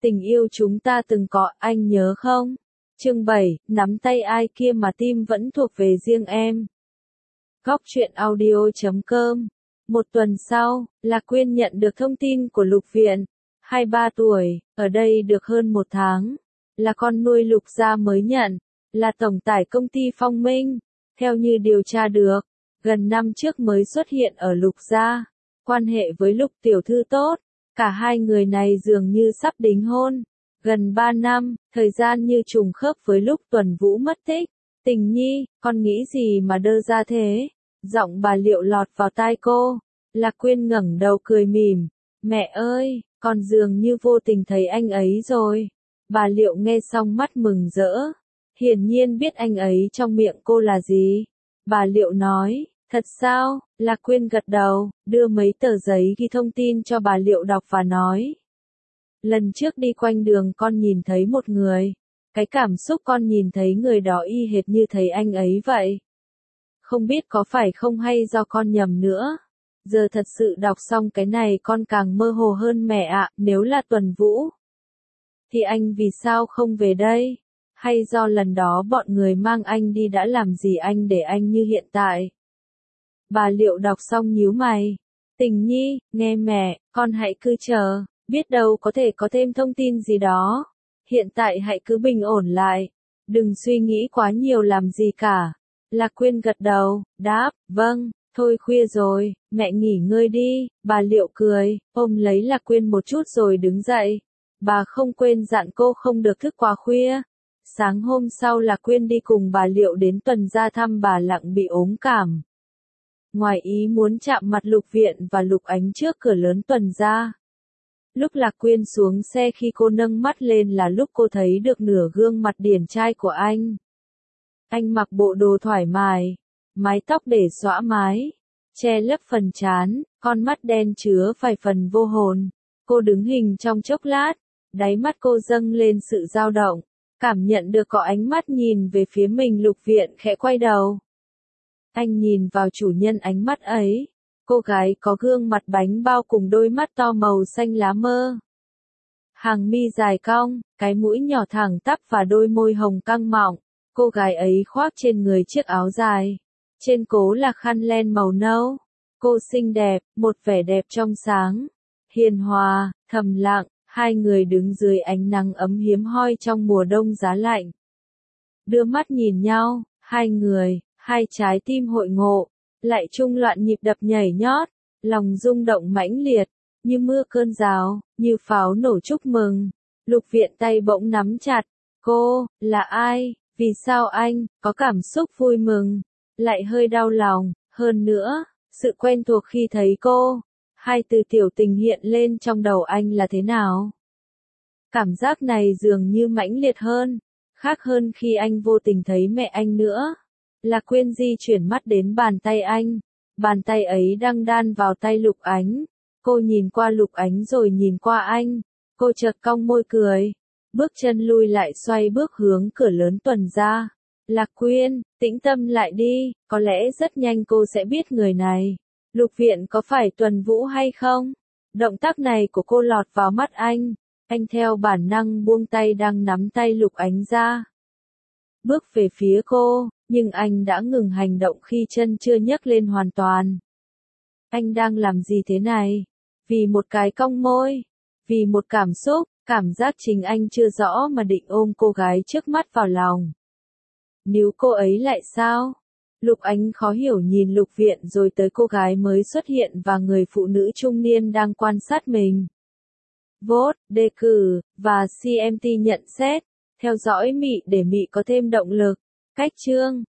Tình yêu chúng ta từng có, anh nhớ không? Chương 7, nắm tay ai kia mà tim vẫn thuộc về riêng em. Góc truyện audio.com. Một tuần sau, Lạc Quyên nhận được thông tin của Lục Viện. 23 tuổi, ở đây được hơn 1 tháng. Là con nuôi Lục gia mới nhận. Là tổng tải công ty Phong Minh. Theo như điều tra được, gần năm trước mới xuất hiện ở Lục gia. Quan hệ với Lục tiểu thư tốt. Cả hai người này dường như sắp đính hôn. Gần 3 năm, thời gian như trùng khớp với lúc Tuần Vũ mất tích. Tình nhi, con nghĩ gì mà đơ ra thế? Giọng bà Liệu lọt vào tai cô. Lạc Quyên ngẩng đầu cười mỉm. Mẹ ơi, con dường như vô tình thấy anh ấy rồi. Bà Liệu nghe xong mắt mừng rỡ. Hiển nhiên biết anh ấy trong miệng cô là gì. Bà Liệu nói, thật sao? Lạc Quyên gật đầu, đưa mấy tờ giấy ghi thông tin cho bà Liệu đọc và nói. Lần trước đi quanh đường con nhìn thấy một người. Cái cảm xúc con nhìn thấy người đó y hệt như thấy anh ấy vậy. Không biết có phải không hay do con nhầm nữa. Giờ thật sự đọc xong cái này con càng mơ hồ hơn mẹ ạ. Nếu là Tuần Vũ thì anh vì sao không về đây? Hay do lần đó bọn người mang anh đi đã làm gì anh để anh như hiện tại? Bà Liệu đọc xong nhíu mày. Tình nhi, nghe mẹ, con hãy cứ chờ, biết đâu có thể có thêm thông tin gì đó. Hiện tại hãy cứ bình ổn lại, đừng suy nghĩ quá nhiều làm gì cả. Lạc Quyên gật đầu, đáp, vâng, thôi khuya rồi, mẹ nghỉ ngơi đi. Bà Liệu cười, ôm lấy Lạc Quyên một chút rồi đứng dậy. Bà không quên dặn cô không được thức quá khuya. Sáng hôm sau Lạc Quyên đi cùng bà Liệu đến Tuần gia thăm bà Lặng bị ốm cảm. Ngoài ý muốn chạm mặt Lục Viện và Lục Ánh trước cửa lớn Tuần gia. Lúc Lạc Quyên xuống xe khi cô nâng mắt lên là lúc cô thấy được nửa gương mặt điển trai của anh. Anh mặc bộ đồ thoải mái, mái tóc để xõa mái, che lấp phần trán, con mắt đen chứa vài phần vô hồn. Cô đứng hình trong chốc lát, đáy mắt cô dâng lên sự dao động, cảm nhận được có ánh mắt nhìn về phía mình. Lục Viện khẽ quay đầu. Anh nhìn vào chủ nhân ánh mắt ấy. Cô gái có gương mặt bánh bao cùng đôi mắt to màu xanh lá mơ. Hàng mi dài cong, cái mũi nhỏ thẳng tắp và đôi môi hồng căng mọng. Cô gái ấy khoác trên người chiếc áo dài. Trên cổ là khăn len màu nâu. Cô xinh đẹp, một vẻ đẹp trong sáng. Hiền hòa, thầm lặng, hai người đứng dưới ánh nắng ấm hiếm hoi trong mùa đông giá lạnh. Đưa mắt nhìn nhau, hai người, hai trái tim hội ngộ. Lại chung loạn nhịp đập nhảy nhót, lòng rung động mãnh liệt, như mưa cơn rào, như pháo nổ chúc mừng. Lục Viện tay bỗng nắm chặt, cô, là ai, vì sao anh, có cảm xúc vui mừng, lại hơi đau lòng, hơn nữa, sự quen thuộc khi thấy cô. Hai từ tiểu tình hiện lên trong đầu anh là thế nào? Cảm giác này dường như mãnh liệt hơn, khác hơn khi anh vô tình thấy mẹ anh nữa. Lạc Quyên di chuyển mắt đến bàn tay anh. Bàn tay ấy đang đan vào tay Lục Ánh. Cô nhìn qua Lục Ánh rồi nhìn qua anh. Cô chợt cong môi cười. Bước chân lui lại xoay bước hướng cửa lớn Tuần gia. Lạc Quyên, tĩnh tâm lại đi, có lẽ rất nhanh cô sẽ biết người này. Lục Viện có phải Tuần Vũ hay không? Động tác này của cô lọt vào mắt anh. Anh theo bản năng buông tay đang nắm tay Lục Ánh ra. Bước về phía cô, nhưng anh đã ngừng hành động khi chân chưa nhấc lên hoàn toàn. Anh đang làm gì thế này? Vì một cái cong môi, vì một cảm giác chính anh chưa rõ mà định ôm cô gái trước mắt vào lòng. Níu cô ấy lại sao? Lục Ánh khó hiểu nhìn Lục Viện rồi tới cô gái mới xuất hiện và người phụ nữ trung niên đang quan sát mình. Vote, đề cử, và CMT nhận xét. Theo dõi Mị để Mị có thêm động lực. Cách chương